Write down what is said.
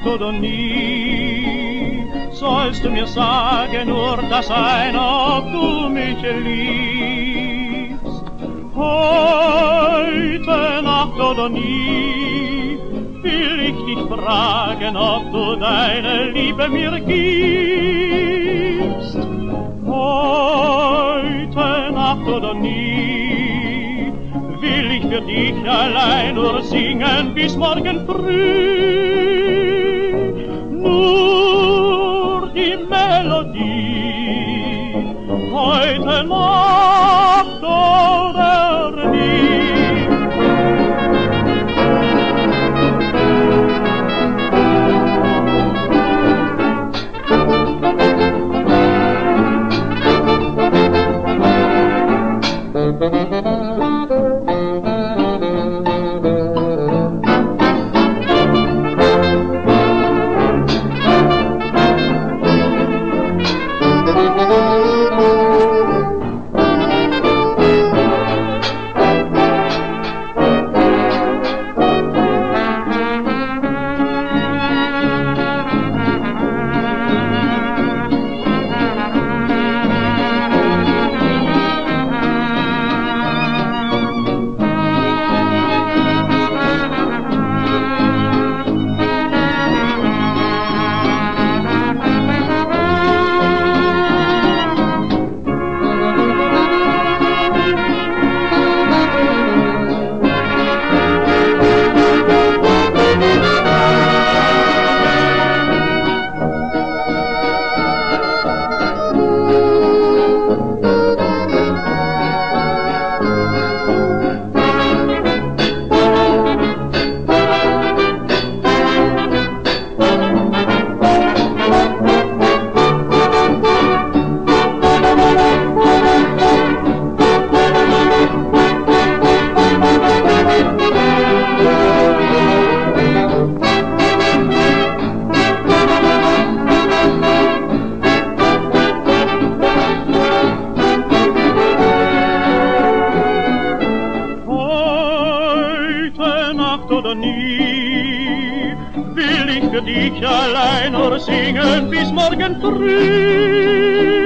oder nie. Sollst du mir sagen nur das eine, ob du mich liebst. Heute Nacht oder nie will ich dich fragen, ob du deine Liebe mir gibst. Heute Nacht oder nie will ich für dich allein nur singen bis morgen früh. Nur die Melodie, heute Nacht oder nie. Oder nie will ich für dich allein nur singen bis morgen früh.